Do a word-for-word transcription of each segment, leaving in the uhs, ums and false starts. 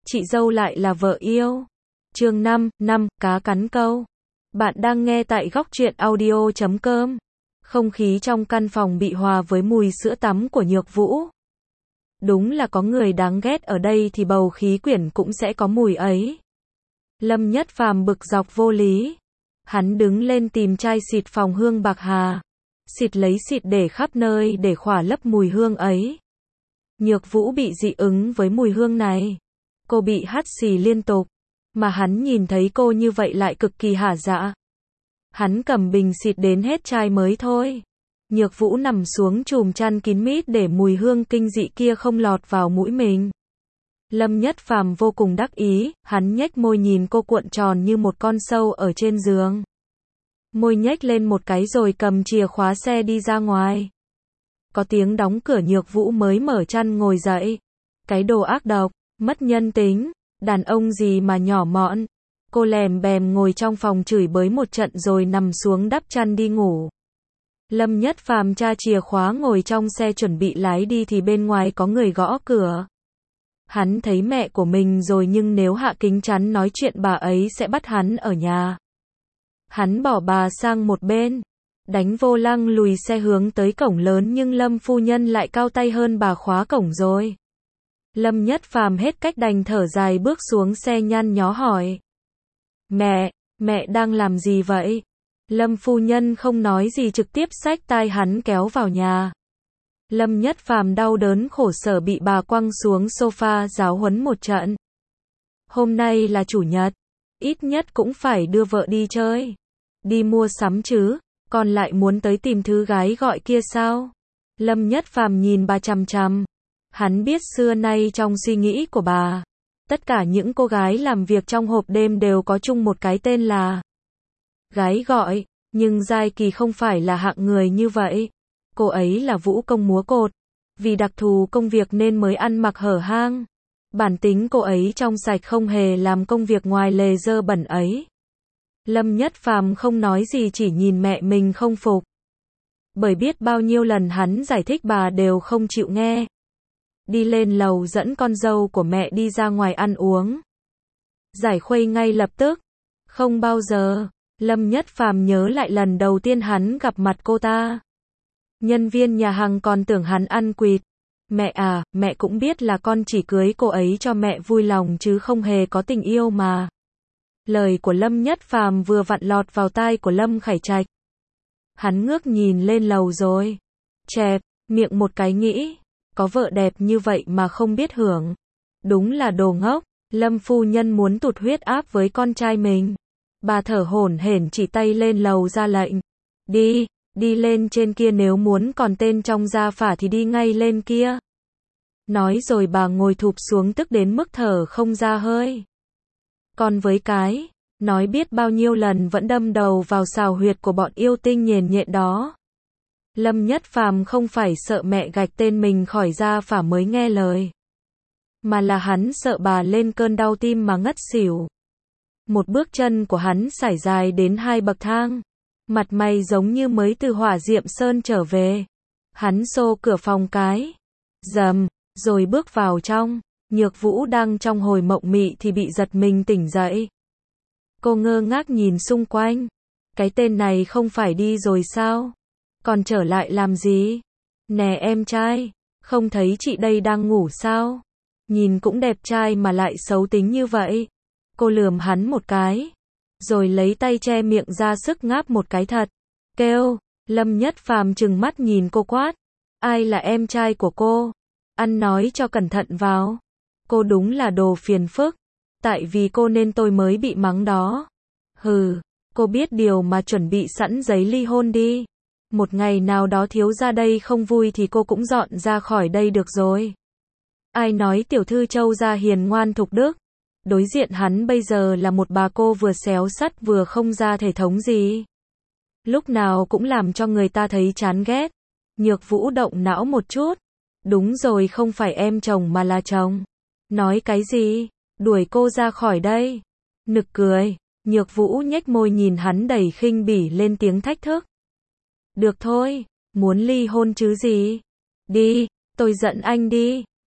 chị dâu lại là vợ yêu. Chương năm, năm, cá cắn câu. Bạn đang nghe tại góc truyện audio chấm com. Không khí trong căn phòng bị hòa với mùi sữa tắm của Nhược Vũ. Đúng là có người đáng ghét ở đây thì bầu khí quyển cũng sẽ có mùi ấy. Lâm Nhất Phàm bực dọc vô lý. Hắn đứng lên tìm chai xịt phòng hương bạc hà. Xịt lấy xịt để khắp nơi để khỏa lấp mùi hương ấy. Nhược Vũ bị dị ứng với mùi hương này. Cô bị hắt xì liên tục. Mà hắn nhìn thấy cô như vậy lại cực kỳ hả dạ. Hắn cầm bình xịt đến hết chai mới thôi. Nhược Vũ nằm xuống chùm chăn kín mít để mùi hương kinh dị kia không lọt vào mũi mình. Lâm Nhất Phàm vô cùng đắc ý, hắn nhếch môi nhìn cô cuộn tròn như một con sâu ở trên giường. Môi nhếch lên một cái rồi cầm chìa khóa xe đi ra ngoài. Có tiếng đóng cửa, Nhược Vũ mới mở chăn ngồi dậy. Cái đồ ác độc, mất nhân tính, đàn ông gì mà nhỏ mọn. Cô lèm bèm ngồi trong phòng chửi bới một trận rồi nằm xuống đắp chăn đi ngủ. Lâm Nhất Phàm tra chìa khóa ngồi trong xe chuẩn bị lái đi thì bên ngoài có người gõ cửa. Hắn thấy mẹ của mình rồi nhưng nếu hạ kính chắn nói chuyện bà ấy sẽ bắt hắn ở nhà. Hắn bỏ bà sang một bên, đánh vô lăng lùi xe hướng tới cổng lớn nhưng Lâm phu nhân lại cao tay hơn bà khóa cổng rồi. Lâm Nhất Phàm hết cách đành thở dài bước xuống xe nhăn nhó hỏi. Mẹ, mẹ đang làm gì vậy? Lâm phu nhân không nói gì trực tiếp xách tai hắn kéo vào nhà. Lâm Nhất Phàm đau đớn khổ sở bị bà quăng xuống sofa giáo huấn một trận. Hôm nay là chủ nhật, ít nhất cũng phải đưa vợ đi chơi. Đi mua sắm chứ, còn lại muốn tới tìm thứ gái gọi kia sao? Lâm Nhất Phàm nhìn bà chằm chằm. Hắn biết xưa nay trong suy nghĩ của bà, tất cả những cô gái làm việc trong hộp đêm đều có chung một cái tên là gái gọi, nhưng Giai Kỳ không phải là hạng người như vậy. Cô ấy là vũ công múa cột, vì đặc thù công việc nên mới ăn mặc hở hang. Bản tính cô ấy trong sạch không hề làm công việc ngoài lề dơ bẩn ấy. Lâm Nhất Phàm không nói gì chỉ nhìn mẹ mình không phục. Bởi biết bao nhiêu lần hắn giải thích bà đều không chịu nghe. Đi lên lầu dẫn con dâu của mẹ đi ra ngoài ăn uống. Giải khuây ngay lập tức. Không bao giờ, Lâm Nhất Phàm nhớ lại lần đầu tiên hắn gặp mặt cô ta. Nhân viên nhà hàng còn tưởng hắn ăn quỵt. Mẹ à, mẹ cũng biết là con chỉ cưới cô ấy cho mẹ vui lòng chứ không hề có tình yêu mà. Lời của Lâm Nhất Phàm vừa vặn lọt vào tai của Lâm Khải Trạch. Hắn ngước nhìn lên lầu rồi. Chẹp, miệng một cái nghĩ. Có vợ đẹp như vậy mà không biết hưởng. Đúng là đồ ngốc. Lâm phu nhân muốn tụt huyết áp với con trai mình. Bà thở hổn hển chỉ tay lên lầu ra lệnh. Đi, đi lên trên kia, nếu muốn còn tên trong gia phả thì đi ngay lên kia. Nói rồi bà ngồi thụp xuống tức đến mức thở không ra hơi. Còn với cái, nói biết bao nhiêu lần vẫn đâm đầu vào xào huyệt của bọn yêu tinh nhền nhện đó. Lâm Nhất Phàm không phải sợ mẹ gạch tên mình khỏi gia phả mới nghe lời. Mà là hắn sợ bà lên cơn đau tim mà ngất xỉu. Một bước chân của hắn sải dài đến hai bậc thang. Mặt mày giống như mới từ hỏa diệm sơn trở về. Hắn xô cửa phòng cái. Dầm, rồi bước vào trong. Nhược Vũ đang trong hồi mộng mị thì bị giật mình tỉnh dậy. Cô ngơ ngác nhìn xung quanh. Cái tên này không phải đi rồi sao? Còn trở lại làm gì? Nè em trai, không thấy chị đây đang ngủ sao? Nhìn cũng đẹp trai mà lại xấu tính như vậy. Cô lườm hắn một cái. Rồi lấy tay che miệng ra sức ngáp một cái thật. Kêu, Lâm Nhất Phàm trừng mắt nhìn cô quát. Ai là em trai của cô? Ăn nói cho cẩn thận vào. Cô đúng là đồ phiền phức. Tại vì cô nên tôi mới bị mắng đó. Hừ, cô biết điều mà chuẩn bị sẵn giấy ly hôn đi. Một ngày nào đó thiếu gia đây không vui thì cô cũng dọn ra khỏi đây được rồi. Ai nói tiểu thư Châu gia hiền ngoan thục đức. Đối diện hắn bây giờ là một bà cô vừa xéo sắt vừa không ra thể thống gì. Lúc nào cũng làm cho người ta thấy chán ghét. Nhược Vũ động não một chút. Đúng rồi, không phải em chồng mà là chồng. Nói cái gì? Đuổi cô ra khỏi đây. Nực cười. Nhược Vũ nhếch môi nhìn hắn đầy khinh bỉ lên tiếng thách thức. Được thôi, muốn ly hôn chứ gì? Đi, tôi dẫn anh đi.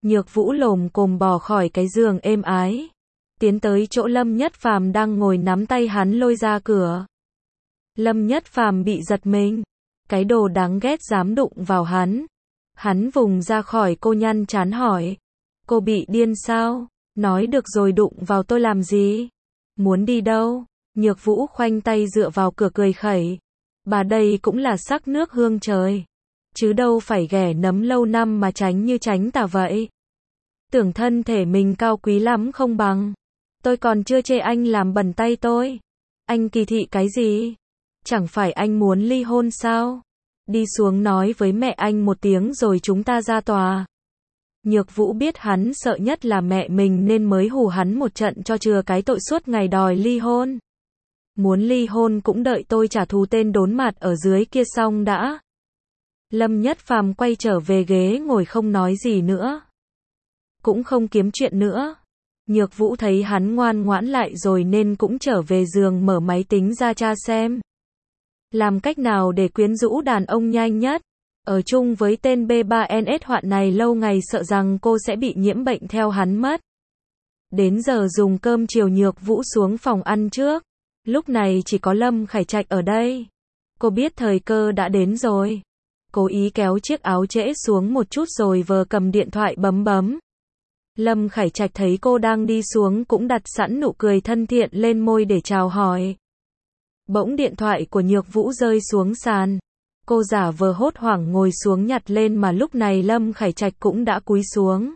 Nhược Vũ lồm cồm bò khỏi cái giường êm ái, tiến tới chỗ Lâm Nhất Phàm đang ngồi, nắm tay hắn lôi ra cửa. Lâm Nhất Phàm bị giật mình, cái đồ đáng ghét dám đụng vào hắn. Hắn vùng ra khỏi cô, nhăn trán hỏi, cô bị điên sao? Nói được rồi, đụng vào tôi làm gì? Muốn đi đâu? Nhược Vũ khoanh tay dựa vào cửa cười khẩy, bà đây cũng là sắc nước hương trời, chứ đâu phải ghẻ nấm lâu năm mà tránh như tránh tà vậy. Tưởng thân thể mình cao quý lắm không bằng. Tôi còn chưa chê anh làm bẩn tay tôi. Anh kỳ thị cái gì? Chẳng phải anh muốn ly hôn sao? Đi xuống nói với mẹ anh một tiếng rồi chúng ta ra tòa. Nhược Vũ biết hắn sợ nhất là mẹ mình nên mới hù hắn một trận cho chừa cái tội suốt ngày đòi ly hôn. Muốn ly hôn cũng đợi tôi trả thù tên đốn mặt ở dưới kia xong đã. Lâm Nhất Phàm quay trở về ghế ngồi không nói gì nữa. Cũng không kiếm chuyện nữa. Nhược Vũ thấy hắn ngoan ngoãn lại rồi nên cũng trở về giường mở máy tính ra tra xem. Làm cách nào để quyến rũ đàn ông nhanh nhất. Ở chung với tên B ba N S hoạn này lâu ngày sợ rằng cô sẽ bị nhiễm bệnh theo hắn mất. Đến giờ dùng cơm chiều Nhược Vũ xuống phòng ăn trước. Lúc này chỉ có Lâm Khải Trạch ở đây. Cô biết thời cơ đã đến rồi. Cố ý kéo chiếc áo trễ xuống một chút rồi vờ cầm điện thoại bấm bấm. Lâm Khải Trạch thấy cô đang đi xuống cũng đặt sẵn nụ cười thân thiện lên môi để chào hỏi. Bỗng điện thoại của Nhược Vũ rơi xuống sàn. Cô giả vờ hốt hoảng ngồi xuống nhặt lên mà lúc này Lâm Khải Trạch cũng đã cúi xuống.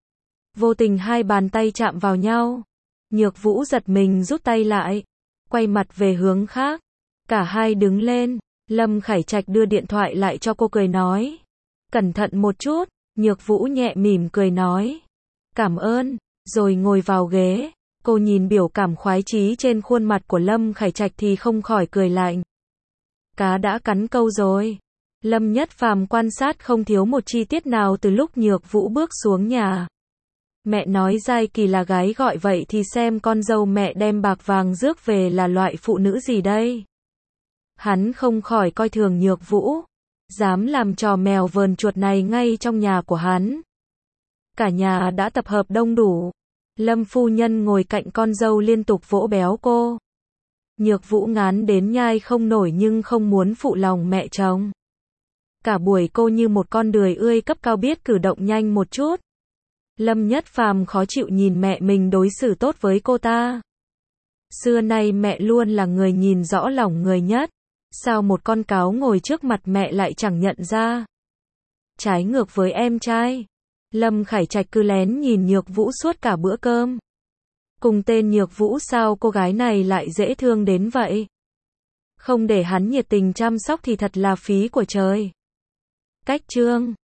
Vô tình hai bàn tay chạm vào nhau. Nhược Vũ giật mình rút tay lại, quay mặt về hướng khác. Cả hai đứng lên. Lâm Khải Trạch đưa điện thoại lại cho cô, cười nói, cẩn thận một chút. Nhược Vũ nhẹ mỉm cười nói, cảm ơn, rồi ngồi vào ghế. Cô nhìn biểu cảm khoái chí trên khuôn mặt của Lâm Khải Trạch thì không khỏi cười lạnh. Cá đã cắn câu rồi. Lâm Nhất Phàm quan sát không thiếu một chi tiết nào từ lúc Nhược Vũ bước xuống nhà. Mẹ nói Giai Kỳ là gái gọi vậy thì xem con dâu mẹ đem bạc vàng rước về là loại phụ nữ gì đây? Hắn không khỏi coi thường Nhược Vũ, dám làm trò mèo vờn chuột này ngay trong nhà của hắn. Cả nhà đã tập hợp đông đủ. Lâm phu nhân ngồi cạnh con dâu liên tục vỗ béo cô. Nhược Vũ ngán đến nhai không nổi nhưng không muốn phụ lòng mẹ chồng. Cả buổi cô như một con đười ươi cấp cao biết cử động nhanh một chút. Lâm Nhất Phàm khó chịu nhìn mẹ mình đối xử tốt với cô ta. Xưa nay mẹ luôn là người nhìn rõ lòng người nhất. Sao một con cáo ngồi trước mặt mẹ lại chẳng nhận ra? Trái ngược với em trai. Lâm Khải Trạch cứ lén nhìn Nhược Vũ suốt cả bữa cơm. Cùng tên Nhược Vũ sao cô gái này lại dễ thương đến vậy? Không để hắn nhiệt tình chăm sóc thì thật là phí của trời. Cách chương